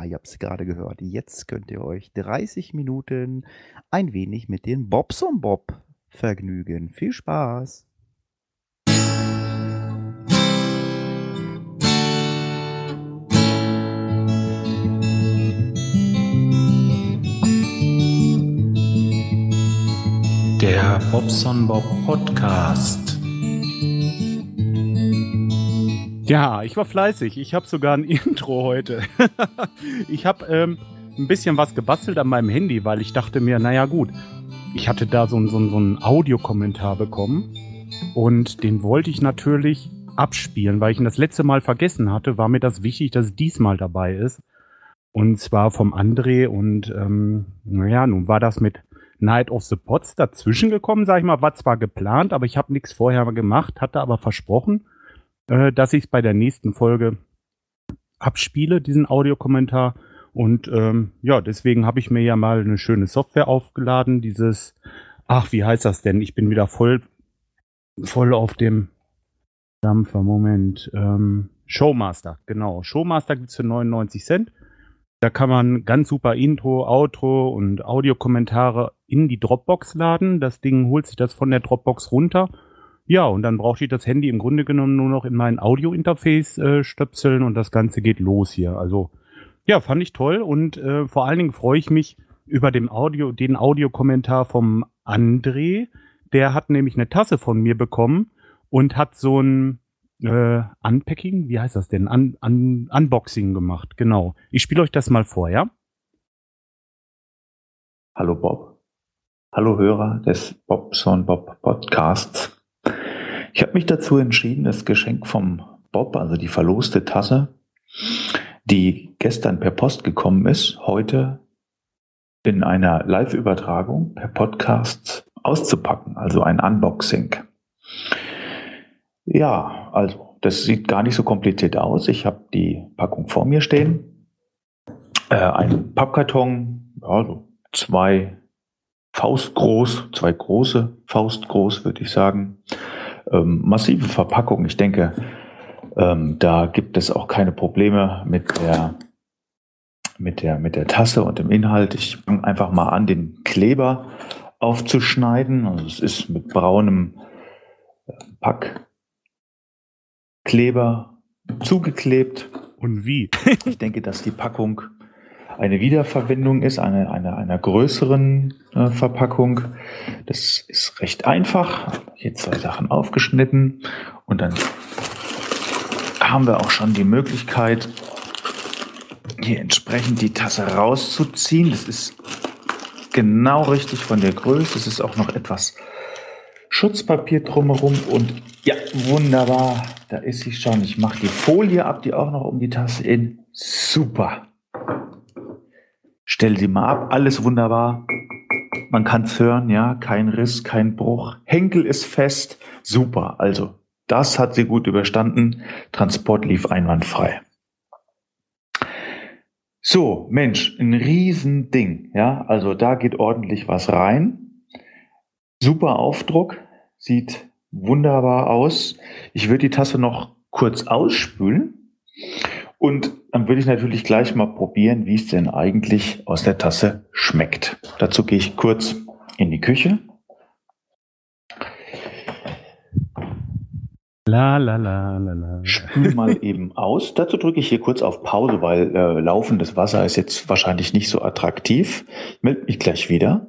ihr habt es gerade gehört. Jetzt könnt ihr euch 30 Minuten ein wenig mit den Bobson Bob vergnügen. Viel Spaß! Der Bobson Bob Podcast. Ja, ich war fleißig. Ich habe sogar ein Intro heute. Ich habe ein bisschen was gebastelt an meinem Handy, weil ich dachte mir, naja gut, ich hatte da so einen Audiokommentar bekommen und den wollte ich natürlich abspielen, weil ich ihn das letzte Mal vergessen hatte, war mir das wichtig, dass es diesmal dabei ist. Und zwar vom André und naja, nun war das mit Night of the Pots dazwischen gekommen, sag ich mal, war zwar geplant, aber ich habe nichts vorher gemacht, hatte aber versprochen, dass ich es bei der nächsten Folge abspiele, diesen Audiokommentar. Und ja, deswegen habe ich mir ja mal eine schöne Software aufgeladen, dieses, ach, wie heißt das denn? Ich bin wieder voll auf dem Dampfer, Moment, Showmaster, genau. Showmaster gibt's für 99 Cent. Da kann man ganz super Intro, Outro und Audiokommentare in die Dropbox laden. Das Ding holt sich das von der Dropbox runter. Ja, und dann brauche ich das Handy im Grunde genommen nur noch in mein Audio-Interface stöpseln und das Ganze geht los hier. Also ja, fand ich toll und vor allen Dingen freue ich mich über den Audiokommentar vom André. Der hat nämlich eine Tasse von mir bekommen und hat so ein Unpacking, wie heißt das denn? Unboxing gemacht, genau. Ich spiele euch das mal vor, ja? Hallo Bob. Hallo Hörer des Bobson Bob Podcasts. Ich habe mich dazu entschieden, das Geschenk vom Bob, also die verloste Tasse, die gestern per Post gekommen ist, heute in einer Live-Übertragung per Podcast auszupacken, also ein Unboxing. Ja, also das sieht gar nicht so kompliziert aus. Ich habe die Packung vor mir stehen. Ein Pappkarton, ja, so zwei große Faustgroß, würde ich sagen. Massive Verpackung. Ich denke, da gibt es auch keine Probleme mit der Tasse und dem Inhalt. Ich fange einfach mal an, den Kleber aufzuschneiden. Also es ist mit braunem Packkleber zugeklebt. Und wie? Ich denke, dass die Packung eine Wiederverwendung ist, einer größeren Verpackung. Das ist recht einfach. Hier 2 Sachen aufgeschnitten und dann haben wir auch schon die Möglichkeit, hier entsprechend die Tasse rauszuziehen. Das ist genau richtig von der Größe. Es ist auch noch etwas Schutzpapier drumherum und ja, wunderbar. Da ist sie schon. Ich mache die Folie ab, die auch noch um die Tasse in. Super. Stell sie mal ab. Alles wunderbar. Man kann es hören, ja. Kein Riss, kein Bruch. Henkel ist fest. Super. Also, das hat sie gut überstanden. Transport lief einwandfrei. So, Mensch, ein Riesending, ja. Also, da geht ordentlich was rein. Super Aufdruck. Sieht wunderbar aus. Ich würde die Tasse noch kurz ausspülen und dann würde ich natürlich gleich mal probieren, wie es denn eigentlich aus der Tasse schmeckt. Dazu gehe ich kurz in die Küche. Spül mal eben aus. Dazu drücke ich hier kurz auf Pause, weil laufendes Wasser ist jetzt wahrscheinlich nicht so attraktiv. Ich melde mich gleich wieder.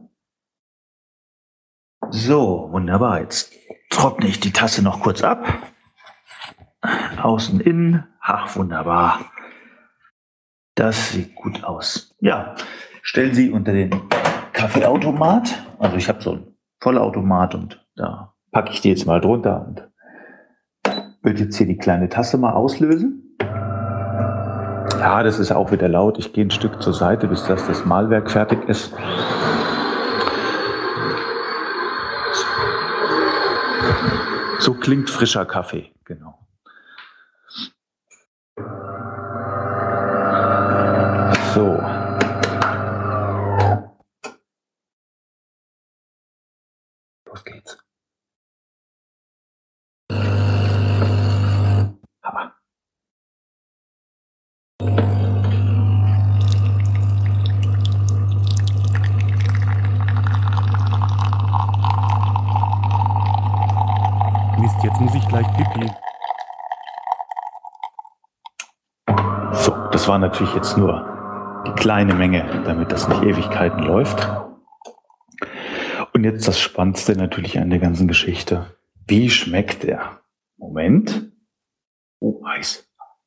So, wunderbar. Jetzt trockne ich die Tasse noch kurz ab. Außen, innen. Ach, wunderbar. Das sieht gut aus. Ja, stellen Sie unter den Kaffeeautomat. Also ich habe so einen Vollautomat und da packe ich die jetzt mal drunter und würde jetzt hier die kleine Tasse mal auslösen. Ja, das ist auch wieder laut. Ich gehe ein Stück zur Seite, bis das Mahlwerk fertig ist. So klingt frischer Kaffee, genau. So. Los geht's. Hammer. jetzt muss ich gleich pipi. So, das war natürlich jetzt nur die kleine Menge, damit das nicht Ewigkeiten läuft. Und jetzt das Spannendste natürlich an der ganzen Geschichte. Wie schmeckt er? Moment. Oh, heiß.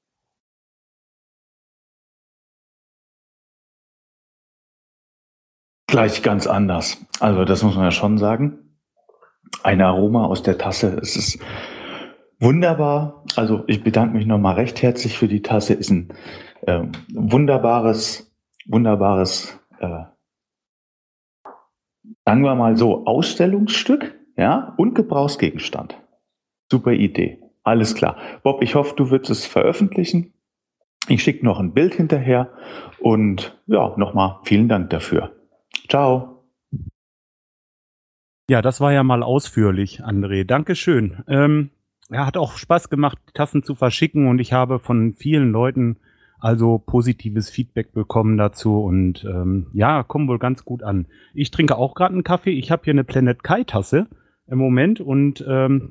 Gleich ganz anders. Also das muss man ja schon sagen. Ein Aroma aus der Tasse. Es ist wunderbar. Also ich bedanke mich nochmal recht herzlich für die Tasse. Ist ein wunderbares, sagen wir mal so, Ausstellungsstück, ja, und Gebrauchsgegenstand. Super Idee. Alles klar. Bob, ich hoffe, du wirst es veröffentlichen. Ich schicke noch ein Bild hinterher und ja, nochmal vielen Dank dafür. Ciao. Ja, das war ja mal ausführlich, André. Dankeschön. Hat auch Spaß gemacht, Tassen zu verschicken und ich habe von vielen Leuten also positives Feedback bekommen dazu und kommen wohl ganz gut an. Ich trinke auch gerade einen Kaffee. Ich habe hier eine Planet Kai Tasse im Moment und an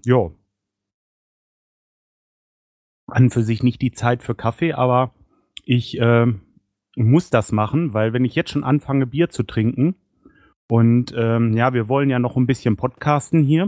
für sich nicht die Zeit für Kaffee, aber ich muss das machen, weil wenn ich jetzt schon anfange, Bier zu trinken und wir wollen ja noch ein bisschen podcasten hier,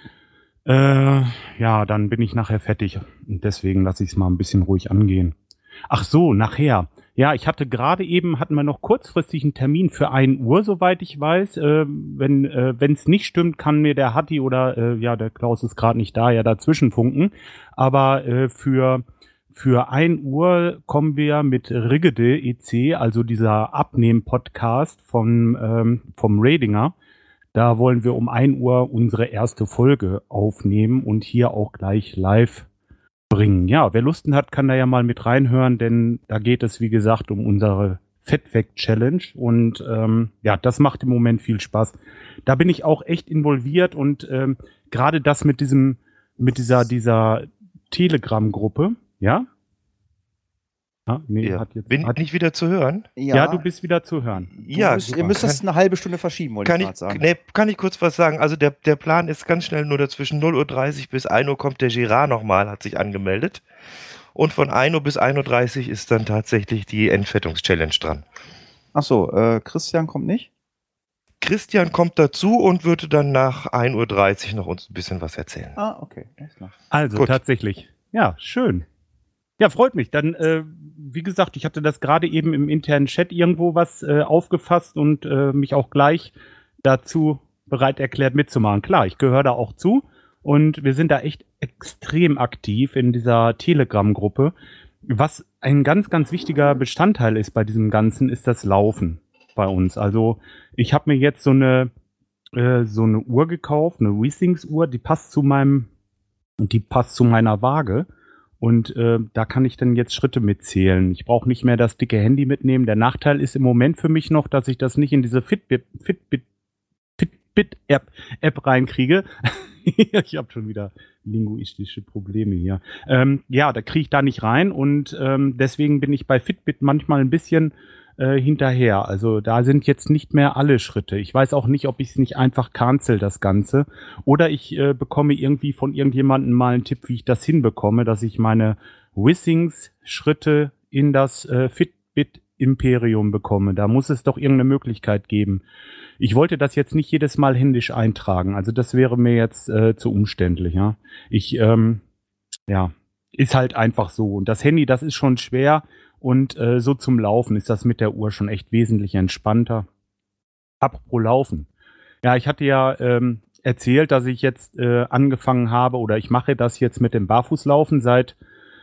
dann bin ich nachher fertig und deswegen lasse ich es mal ein bisschen ruhig angehen. Ach so, nachher. Ja, ich hatte gerade eben, hatten wir noch kurzfristig einen Termin für 1 Uhr, soweit ich weiß. Wenn es nicht stimmt, kann mir der Hatti oder der Klaus ist gerade nicht da, ja dazwischen funken. Aber für 1 Uhr kommen wir mit Rigede EC, also dieser Abnehmen-Podcast vom Radinger. Da wollen wir um 1 Uhr unsere erste Folge aufnehmen und hier auch gleich live bringen. Ja, wer Lust hat, kann da ja mal mit reinhören, denn da geht es, wie gesagt, um unsere Fettweg-Challenge und das macht im Moment viel Spaß. Da bin ich auch echt involviert und gerade das mit dieser Telegram-Gruppe, ja? Bin nicht wieder zu hören? Ja, du bist wieder zu hören. Ja, ihr müsst das eine halbe Stunde verschieben, wollte ich gerade sagen. Kann ich kurz was sagen? Also der Plan ist ganz schnell, nur dazwischen 0:30 Uhr bis 1 Uhr kommt der Girard nochmal, hat sich angemeldet. Und von 1 Uhr bis 1:30 Uhr ist dann tatsächlich die Entfettungs-Challenge dran. Ach so, Christian kommt nicht? Christian kommt dazu und würde dann nach 1:30 Uhr noch uns ein bisschen was erzählen. Ah, okay. Alles klar. Also Gut. Tatsächlich. Ja, schön. Ja, freut mich. Dann, wie gesagt, ich hatte das gerade eben im internen Chat irgendwo was aufgefasst und mich auch gleich dazu bereit erklärt mitzumachen. Klar, ich gehöre da auch zu und wir sind da echt extrem aktiv in dieser Telegram-Gruppe. Was ein ganz, ganz wichtiger Bestandteil ist bei diesem Ganzen, ist das Laufen bei uns. Also ich habe mir jetzt so eine Uhr gekauft, eine Wissings-Uhr, die passt zu meiner Waage. Und da kann ich dann jetzt Schritte mitzählen. Ich brauche nicht mehr das dicke Handy mitnehmen. Der Nachteil ist im Moment für mich noch, dass ich das nicht in diese Fitbit-App reinkriege. Ich habe schon wieder linguistische Probleme hier. Da kriege ich da nicht rein und deswegen bin ich bei Fitbit manchmal ein bisschen hinterher. Also da sind jetzt nicht mehr alle Schritte. Ich weiß auch nicht, ob ich es nicht einfach cancel, das Ganze. Oder ich bekomme irgendwie von irgendjemandem mal einen Tipp, wie ich das hinbekomme, dass ich meine Wissings-Schritte in das Fitbit-Imperium bekomme. Da muss es doch irgendeine Möglichkeit geben. Ich wollte das jetzt nicht jedes Mal händisch eintragen. Also das wäre mir jetzt zu umständlich. Ja? Ist halt einfach so. Und das Handy, das ist schon schwer. Und so zum Laufen ist das mit der Uhr schon echt wesentlich entspannter. Apropos Laufen. Ja, ich hatte ja erzählt, dass ich jetzt angefangen habe oder ich mache das jetzt mit dem Barfußlaufen seit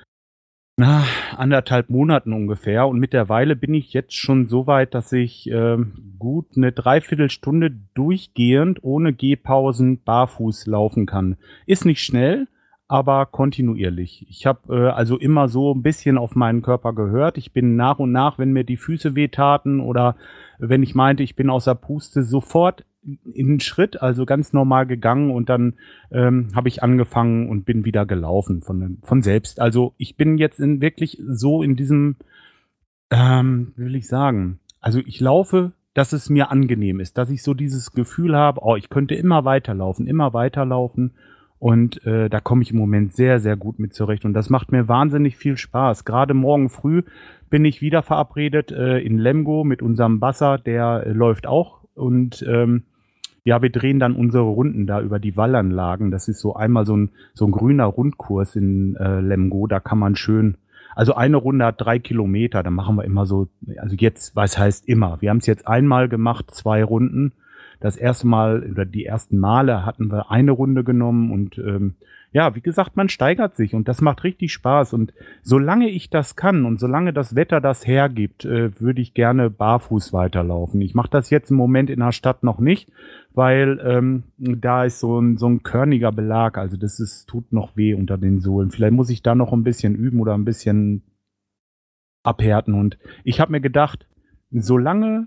1,5 Monaten ungefähr. Und mittlerweile bin ich jetzt schon so weit, dass ich gut eine Dreiviertelstunde durchgehend ohne Gehpausen barfuß laufen kann. Ist nicht schnell, aber kontinuierlich. Ich habe also immer so ein bisschen auf meinen Körper gehört. Ich bin nach und nach, wenn mir die Füße wehtaten oder wenn ich meinte, ich bin außer Puste, sofort in den Schritt, also ganz normal gegangen und dann habe ich angefangen und bin wieder gelaufen von selbst. Also ich bin jetzt wirklich so in diesem, wie will ich sagen, also ich laufe, dass es mir angenehm ist, dass ich so dieses Gefühl habe, ich könnte immer weiterlaufen Und da komme ich im Moment sehr, sehr gut mit zurecht. Und das macht mir wahnsinnig viel Spaß. Gerade morgen früh bin ich wieder verabredet in Lemgo mit unserem Basser, der läuft auch. Und ja, wir drehen dann unsere Runden da über die Wallanlagen. Das ist so einmal so ein grüner Rundkurs in Lemgo. Da kann man schön, also eine Runde hat 3 Kilometer. Da machen wir immer so, also jetzt, was heißt immer? Wir haben es jetzt einmal gemacht, 2 Runden. Das erste Mal oder die ersten Male hatten wir eine Runde genommen und ja, wie gesagt, man steigert sich und das macht richtig Spaß. Und solange ich das kann und solange das Wetter das hergibt, würde ich gerne barfuß weiterlaufen. Ich mache das jetzt im Moment in der Stadt noch nicht, weil da ist so ein körniger Belag, also tut noch weh unter den Sohlen. Vielleicht muss ich da noch ein bisschen üben oder ein bisschen abhärten. Und ich habe mir gedacht, solange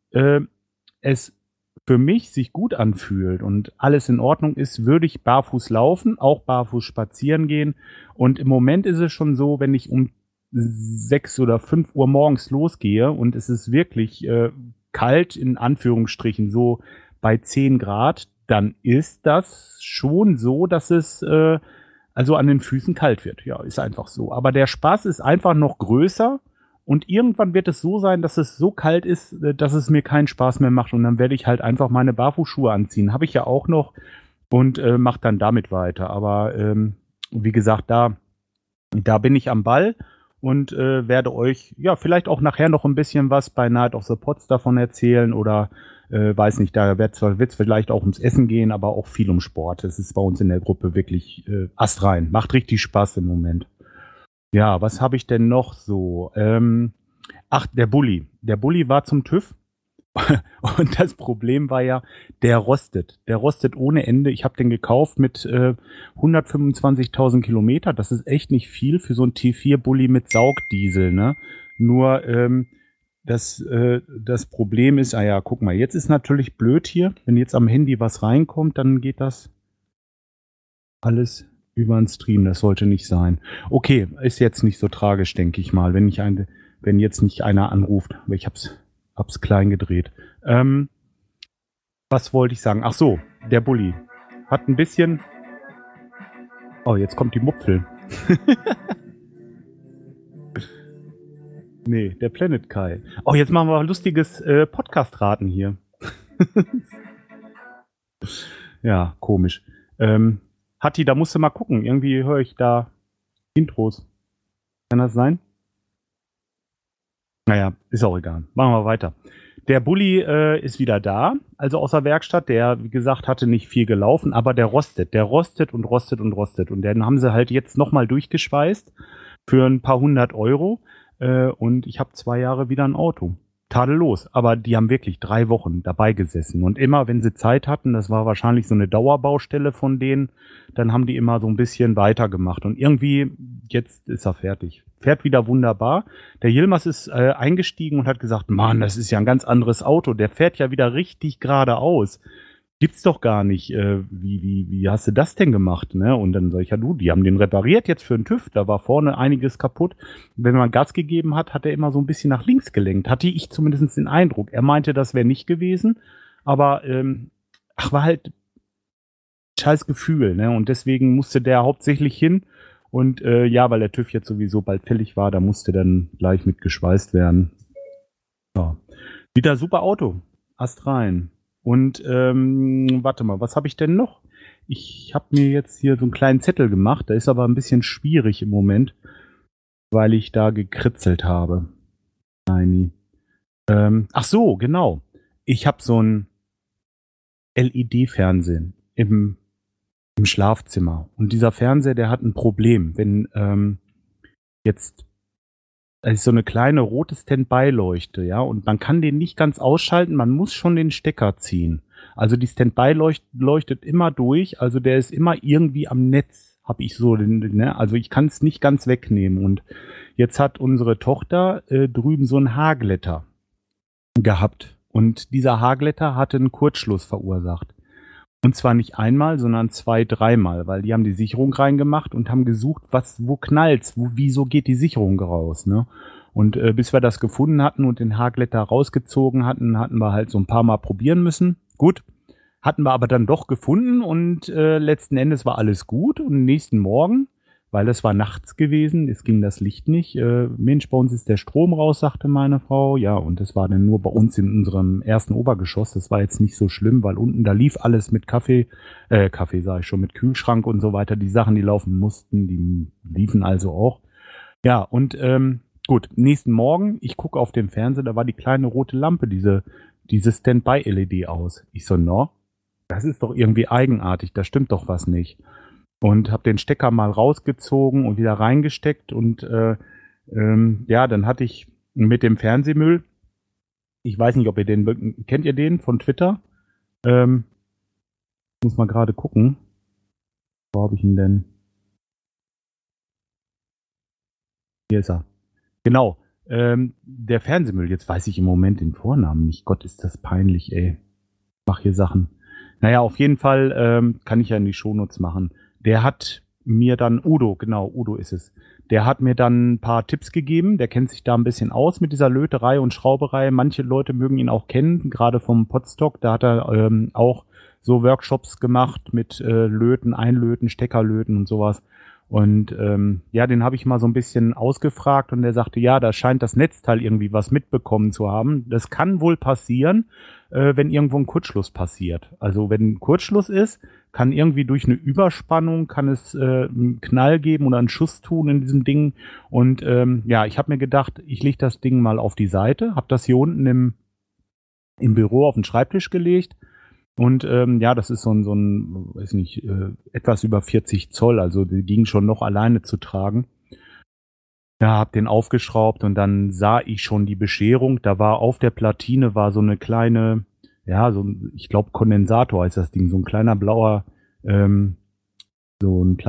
es für mich sich gut anfühlt und alles in Ordnung ist, würde ich barfuß laufen, auch barfuß spazieren gehen. Und im Moment ist es schon so, wenn ich um 6 oder 5 Uhr morgens losgehe und es ist wirklich kalt, in Anführungsstrichen, so bei 10 Grad, dann ist das schon so, dass es also an den Füßen kalt wird. Ja, ist einfach so. Aber der Spaß ist einfach noch größer. Und irgendwann wird es so sein, dass es so kalt ist, dass es mir keinen Spaß mehr macht. Und dann werde ich halt einfach meine Barfußschuhe anziehen. Habe ich ja auch noch und mache dann damit weiter. Aber wie gesagt, da bin ich am Ball und werde euch ja vielleicht auch nachher noch ein bisschen was bei Night of the Pots davon erzählen. Oder weiß nicht, da wird es vielleicht auch ums Essen gehen, aber auch viel um Sport. Es ist bei uns in der Gruppe wirklich astrein. Macht richtig Spaß im Moment. Ja, was habe ich denn noch so? Ach, der Bulli. Der Bulli war zum TÜV. Und das Problem war ja, der rostet. Der rostet ohne Ende. Ich habe den gekauft mit 125.000 Kilometer. Das ist echt nicht viel für so einen T4-Bulli mit Saugdiesel, ne? Nur das Problem ist, ja, guck mal, jetzt ist natürlich blöd hier. Wenn jetzt am Handy was reinkommt, dann geht das alles über den Stream, das sollte nicht sein. Okay, ist jetzt nicht so tragisch, denke ich mal, wenn jetzt nicht einer anruft. Aber ich hab's klein gedreht. Was wollte ich sagen? Ach so, der Bulli hat ein bisschen. Oh, jetzt kommt die Mupfel. Nee, der Planet Kai. Oh, jetzt machen wir lustiges Podcast-Raten hier. Ja, komisch. Hatti, da musst du mal gucken. Irgendwie höre ich da Intros. Kann das sein? Naja, ist auch egal. Machen wir weiter. Der Bulli ist wieder da, also aus der Werkstatt. Der, wie gesagt, hatte nicht viel gelaufen, aber der rostet. Der rostet und rostet und rostet. Und den haben sie halt jetzt nochmal durchgeschweißt für ein paar 100 Euro. Und ich habe 2 Jahre wieder ein Auto. Tadellos. Aber die haben wirklich 3 Wochen dabei gesessen. Und immer, wenn sie Zeit hatten, das war wahrscheinlich so eine Dauerbaustelle von denen, dann haben die immer so ein bisschen weitergemacht. Und irgendwie, jetzt ist er fertig. Fährt wieder wunderbar. Der Yilmaz ist eingestiegen und hat gesagt, Mann, das ist ja ein ganz anderes Auto. Der fährt ja wieder richtig geradeaus. Gibt's doch gar nicht. Wie hast du das denn gemacht? Ne? Und dann sag ich, ja du, die haben den repariert jetzt für den TÜV. Da war vorne einiges kaputt. Wenn man Gas gegeben hat, hat er immer so ein bisschen nach links gelenkt. Hatte ich zumindest den Eindruck. Er meinte, das wäre nicht gewesen. Aber war halt scheiß Gefühl. Ne? Und deswegen musste der hauptsächlich hin. Und ja, weil der TÜV jetzt sowieso bald fällig war, da musste dann gleich mit geschweißt werden. Ja. Wieder super Auto. Astrein. Und warte mal, was habe ich denn noch? Ich habe mir jetzt hier so einen kleinen Zettel gemacht. Der ist aber ein bisschen schwierig im Moment, weil ich da gekritzelt habe. Nein. Ach so, genau. Ich habe so ein LED-Fernsehen im Schlafzimmer. Und dieser Fernseher, der hat ein Problem. Wenn jetzt es ist so eine kleine rote Standby-Leuchte, ja, und man kann den nicht ganz ausschalten, man muss schon den Stecker ziehen. Also die Standby-Leuchte leuchtet immer durch, also der ist immer irgendwie am Netz, habe ich so, ne? Also ich kann es nicht ganz wegnehmen. Und jetzt hat unsere Tochter drüben so einen Haarglätter gehabt. Und dieser Haarglätter hatte einen Kurzschluss verursacht. Und zwar nicht einmal, sondern 2-, 3-mal, weil die haben die Sicherung reingemacht und haben gesucht, wo knallt's, wieso geht die Sicherung raus, ne? Und bis wir das gefunden hatten und den Haarglätter rausgezogen hatten, hatten wir halt so ein paar Mal probieren müssen. Gut, hatten wir aber dann doch gefunden und letzten Endes war alles gut. Und nächsten Morgen, weil es war nachts gewesen, es ging das Licht nicht. Mensch, bei uns ist der Strom raus, sagte meine Frau. Ja, und das war dann nur bei uns in unserem ersten Obergeschoss. Das war jetzt nicht so schlimm, weil unten, da lief alles mit Kaffee sage ich schon, mit Kühlschrank und so weiter. Die Sachen, die laufen mussten, die liefen also auch. Ja, und gut, nächsten Morgen, ich gucke auf den Fernseher, da war die kleine rote Lampe, diese Standby-LED aus. Ich so, no, das ist doch irgendwie eigenartig, da stimmt doch was nicht. Und habe den Stecker mal rausgezogen und wieder reingesteckt und ja, dann hatte ich mit dem Fernsehmüll, ich weiß nicht, ob ihr den, kennt ihr den von Twitter? Muss mal gerade gucken. Wo habe ich ihn denn? Hier ist er. Genau. Der Fernsehmüll, jetzt weiß ich im Moment den Vornamen nicht. Gott, ist das peinlich, ey. Ich mach hier Sachen. Naja, auf jeden Fall kann ich ja in die Shownotes machen. Der hat mir dann, Udo ist es. Der hat mir dann ein paar Tipps gegeben. Der kennt sich da ein bisschen aus mit dieser Löterei und Schrauberei. Manche Leute mögen ihn auch kennen, gerade vom Podstock. Da hat er auch so Workshops gemacht mit Löten, Einlöten, Steckerlöten und sowas. Und ja, den habe ich mal so ein bisschen ausgefragt und der sagte, ja, da scheint das Netzteil irgendwie was mitbekommen zu haben. Das kann wohl passieren, wenn irgendwo ein Kurzschluss passiert. Also wenn ein Kurzschluss ist, kann irgendwie durch eine Überspannung, kann es einen Knall geben oder einen Schuss tun in diesem Ding. Und ja, ich habe mir gedacht, ich lege das Ding mal auf die Seite, habe das hier unten im Büro auf den Schreibtisch gelegt. Und ja, das ist so ein weiß nicht, etwas über 40 Zoll, also die ging schon noch alleine zu tragen. Ja, hab den aufgeschraubt und dann sah ich schon die Bescherung. Da war auf der Platine war so eine kleine, ja, ich glaube Kondensator heißt das Ding, so ein kleiner blauer, ja, so ein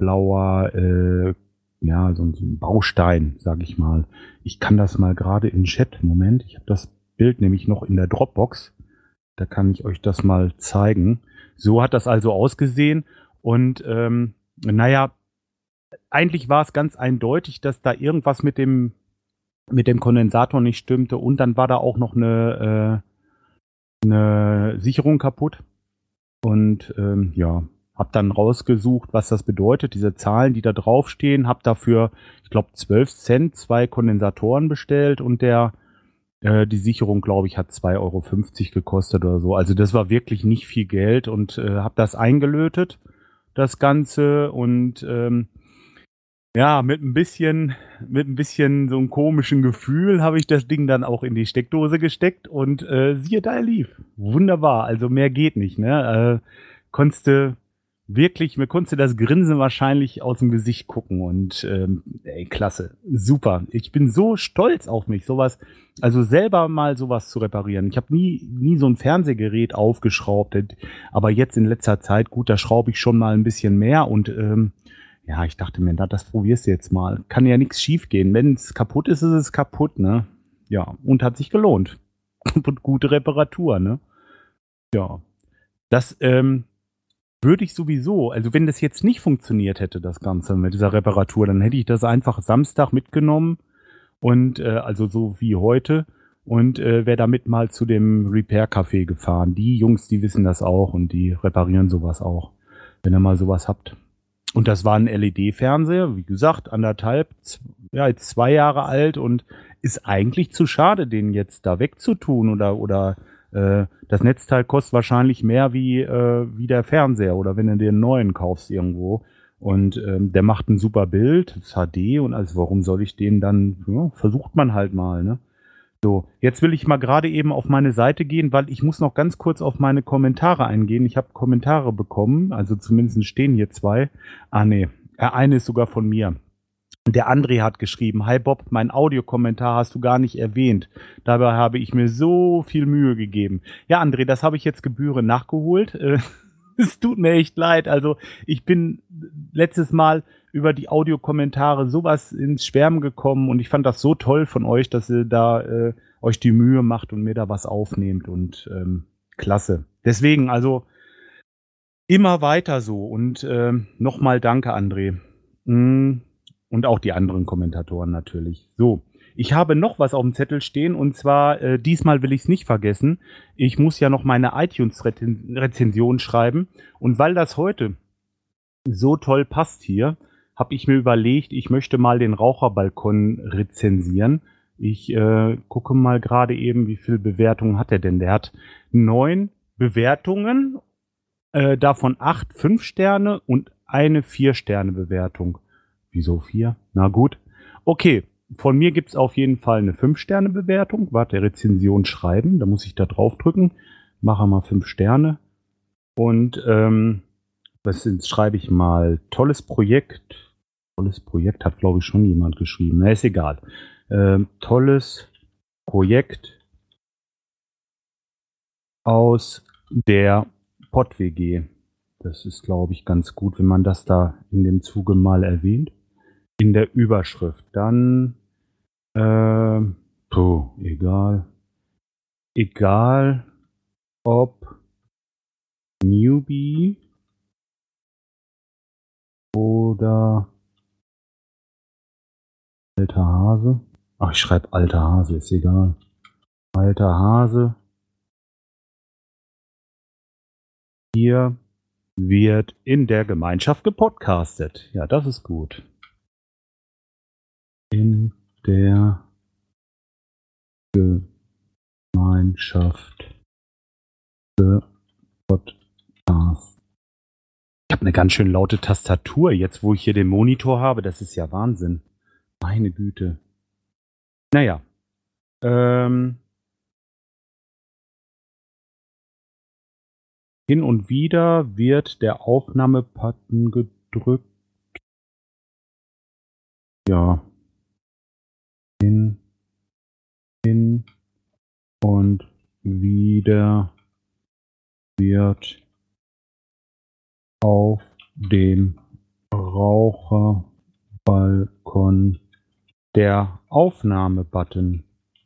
Baustein, sag ich mal. Ich kann das mal gerade in Chat, Moment, ich habe das Bild nämlich noch in der Dropbox. Da kann ich euch das mal zeigen. So hat das also ausgesehen. Und naja, eigentlich war es ganz eindeutig, dass da irgendwas mit dem Kondensator nicht stimmte. Und dann war da auch noch eine Sicherung kaputt. Und ja, habe dann rausgesucht, was das bedeutet. Diese Zahlen, die da draufstehen, habe dafür, ich glaube, 12 Cent 2 Kondensatoren bestellt und die Sicherung, glaube ich, hat 2,50 Euro gekostet oder so. Also das war wirklich nicht viel Geld und habe das eingelötet, das Ganze. Und ja, mit ein bisschen so einem komischen Gefühl habe ich das Ding dann auch in die Steckdose gesteckt und siehe da, er lief. Wunderbar, also mehr geht nicht, ne? Mir konntest du das Grinsen wahrscheinlich aus dem Gesicht gucken und ey, klasse, super. Ich bin so stolz auf mich, sowas, also selber mal sowas zu reparieren. Ich habe nie so ein Fernsehgerät aufgeschraubt, aber jetzt in letzter Zeit, gut, da schraube ich schon mal ein bisschen mehr und ja, ich dachte mir, das probierst du jetzt mal. Kann ja nichts schief gehen. Wenn es kaputt ist, ist es kaputt, ne? Ja, und hat sich gelohnt. Und gute Reparatur, ne? Ja, das würde ich sowieso, also wenn das jetzt nicht funktioniert hätte, das Ganze mit dieser Reparatur, dann hätte ich das einfach Samstag mitgenommen und also so wie heute und wäre damit mal zu dem Repair-Café gefahren. Die Jungs, die wissen das auch und die reparieren sowas auch, wenn ihr mal sowas habt. Und das war ein LED-Fernseher, wie gesagt, jetzt 2 Jahre alt und ist eigentlich zu schade, den jetzt da wegzutun oder das Netzteil kostet wahrscheinlich mehr wie der Fernseher oder wenn du dir einen neuen kaufst irgendwo. Und der macht ein super Bild, das HD und also warum soll ich den dann, ja, versucht man halt mal, ne? So, jetzt will ich mal gerade eben auf meine Seite gehen, weil ich muss noch ganz kurz auf meine Kommentare eingehen. Ich habe Kommentare bekommen, also zumindest stehen hier 2. Ah nee, eine ist sogar von mir. Der André hat geschrieben, hi Bob, mein Audiokommentar hast du gar nicht erwähnt. Dabei habe ich mir so viel Mühe gegeben. Ja, André, das habe ich jetzt gebührend nachgeholt. Es tut mir echt leid. Also ich bin letztes Mal über die Audiokommentare sowas ins Schwärmen gekommen und ich fand das so toll von euch, dass ihr da euch die Mühe macht und mir da was aufnehmt und klasse. Deswegen also immer weiter so und nochmal danke, André. Und auch die anderen Kommentatoren natürlich. So, Ich habe noch was auf dem Zettel stehen und zwar, diesmal will ich es nicht vergessen. Ich muss ja noch meine iTunes-Rezension schreiben und weil das heute so toll passt hier, habe ich mir überlegt, ich möchte mal den Raucherbalkon rezensieren. Ich gucke mal gerade eben, wie viele Bewertungen hat er denn? Der hat 9 Bewertungen, davon 8 5 Sterne und eine 4-Sterne-Bewertung. Wieso 4? Na gut. Okay, von mir gibt es auf jeden Fall eine 5-Sterne-Bewertung. Warte, Rezension schreiben, da muss ich da drauf drücken. Mache mal 5 Sterne. Und schreibe ich mal, tolles Projekt. Tolles Projekt hat, glaube ich, schon jemand geschrieben. Na, ist egal. Tolles Projekt aus der Pott-WG. Das ist, glaube ich, ganz gut, wenn man das da in dem Zuge mal erwähnt. In der Überschrift. Dann, egal. Egal, ob Newbie oder alter Hase. Ach, ich schreibe alter Hase, ist egal. Alter Hase. Hier wird in der Gemeinschaft gepodcastet. Ja, das ist gut. In der Gemeinschaft gepodcastet. Ich habe eine ganz schön laute Tastatur, jetzt wo ich hier den Monitor habe. Das ist ja Wahnsinn. Meine Güte. Naja. Hin und wieder wird der Aufnahmebutton gedrückt. Ja. Hin und wieder wird auf dem Raucherbalkon der Aufnahmebutton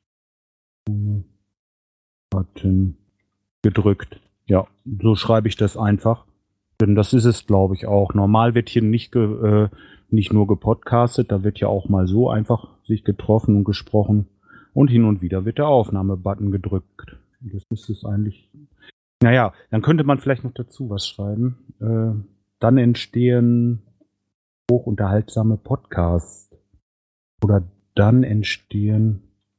gedrückt. Ja, so schreibe ich das einfach. Denn das ist es, glaube ich, auch. Normal wird hier nicht nur gepodcastet, da wird ja auch mal so einfach sich getroffen und gesprochen. Und hin und wieder wird der Aufnahmebutton gedrückt. Das ist es eigentlich. Naja, dann könnte man vielleicht noch dazu was schreiben. Dann entstehen hochunterhaltsame Podcasts. Oder dann entstehen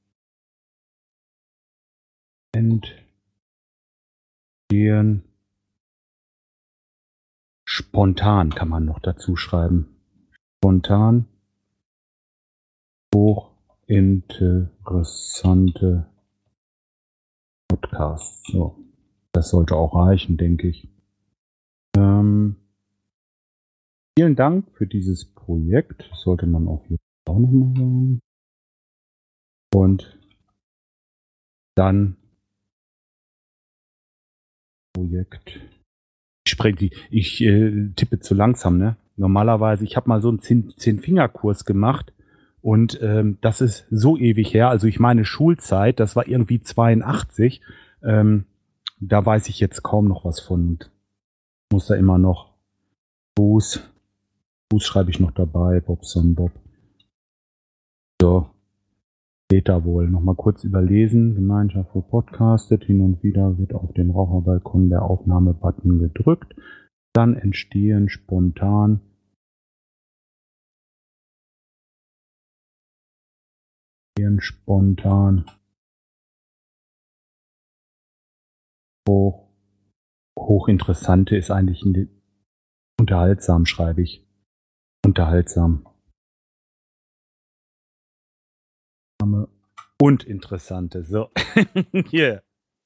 spontan, kann man noch dazu schreiben. Spontan hochinteressante Podcasts. So, das sollte auch reichen, denke ich. Vielen Dank für dieses Projekt. Das sollte man auf jeden Fall auch nochmal sagen. Und dann Projekt. Ich tippe zu langsam, ne? Normalerweise, ich habe mal so einen 10-Finger-Kurs gemacht und das ist so ewig her. Also ich meine Schulzeit, das war irgendwie 82. Da weiß ich jetzt kaum noch was von. Muss da immer noch Fuß schreibe ich noch dabei, Bobson Bob. So. Später wohl. Nochmal kurz überlesen. Gemeinschaft wird podcastet. Hin und wieder wird auf dem Raucherbalkon der Aufnahmebutton gedrückt. Dann entstehen spontan hochinteressante ist eigentlich unterhaltsam, schreibe ich. Unterhaltsam. Und interessante. So. Hier.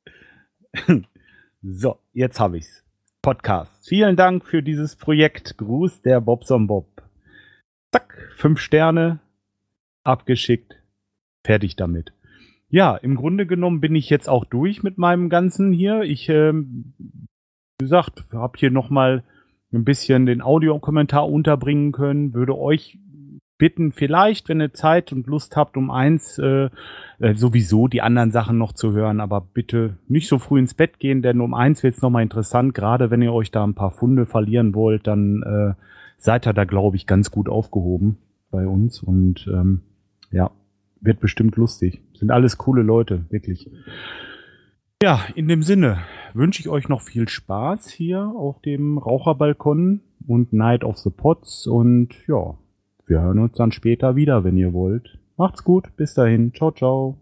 So, jetzt habe ich's. Podcast. Vielen Dank für dieses Projekt. Gruß der Bobson Bob. Zack, 5 Sterne. Abgeschickt. Fertig damit. Ja, im Grunde genommen bin ich jetzt auch durch mit meinem Ganzen hier. Ich, wie gesagt, habe hier nochmal ein bisschen den Audiokommentar unterbringen können. Würde euch bitten, vielleicht, wenn ihr Zeit und Lust habt, um 1 sowieso die anderen Sachen noch zu hören, aber bitte nicht so früh ins Bett gehen, denn um 1 wird es nochmal interessant, gerade wenn ihr euch da ein paar Pfunde verlieren wollt, dann seid ihr da, glaube ich, ganz gut aufgehoben bei uns und ja, Wird bestimmt lustig. Sind alles coole Leute, wirklich. Ja, in dem Sinne wünsche ich euch noch viel Spaß hier auf dem Raucherbalkon und Night of the Pots. Und ja, wir hören uns dann später wieder, wenn ihr wollt. Macht's gut, bis dahin. Ciao, ciao.